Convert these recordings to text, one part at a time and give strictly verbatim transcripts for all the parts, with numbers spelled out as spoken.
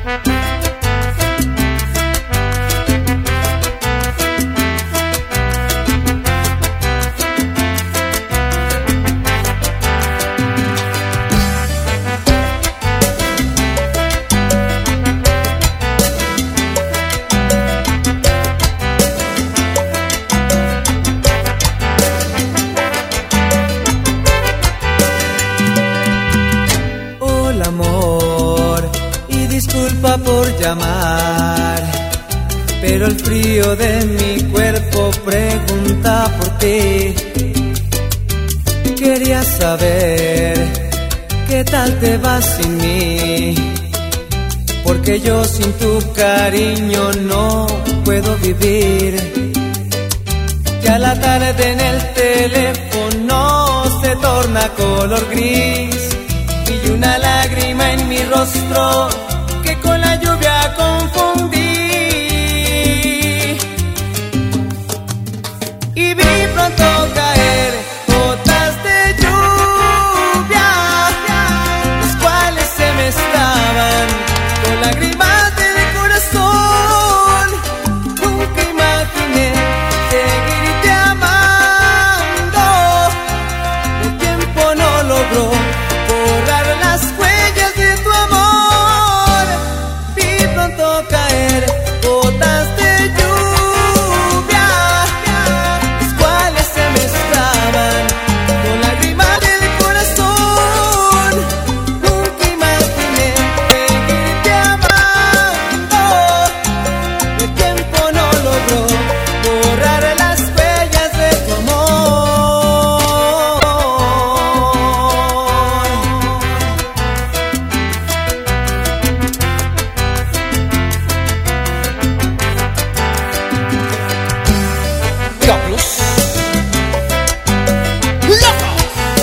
Disculpa por llamar, pero el frío de mi cuerpo pregunta por ti. Quería saber qué tal te vas sin mí, porque yo sin tu cariño no puedo vivir. Ya la tarde en el teléfono se torna color gris y una lágrima en mi rostro que con la lluvia confundí. Y vi pronto caer gotas de lluvia, las cuales se me estaban con lágrimas del corazón. Nunca imaginé seguirte amando, el tiempo no logró borrar las huellas de tu amor. Caer gotas de lluvia, las cuales se me estaban con lágrimas del corazón. Nunca imaginé seguirte amando, el tiempo no logró borrar las huellas de tu amor. Diablos locos.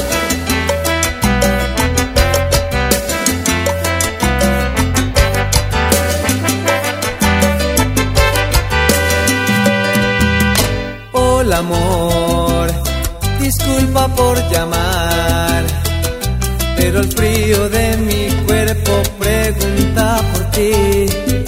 Hola amor, disculpa por llamar, pero el frío de mi cuerpo pregunta por ti.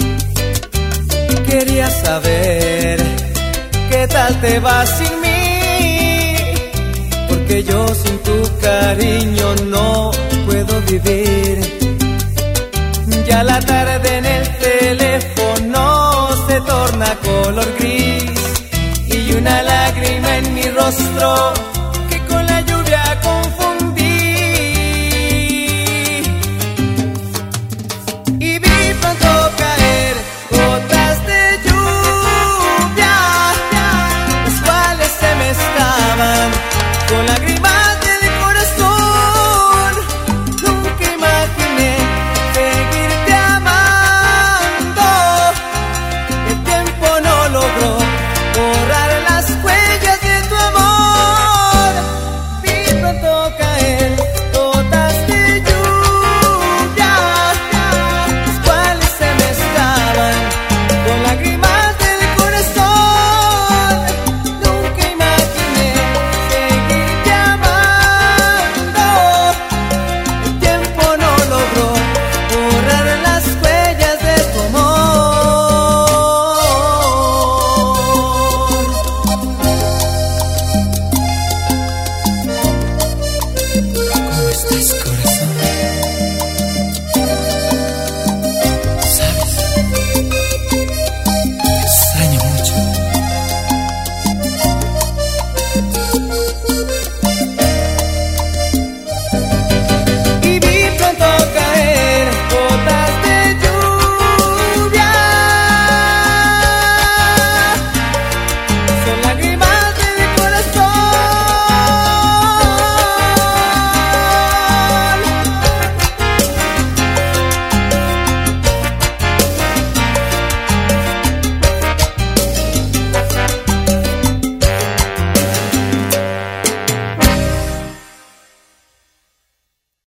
Quería saber qué tal te vas sin mí, porque yo sin tu cariño no puedo vivir. Ya la tarde en el teléfono se torna color gris y una lágrima en mi rostro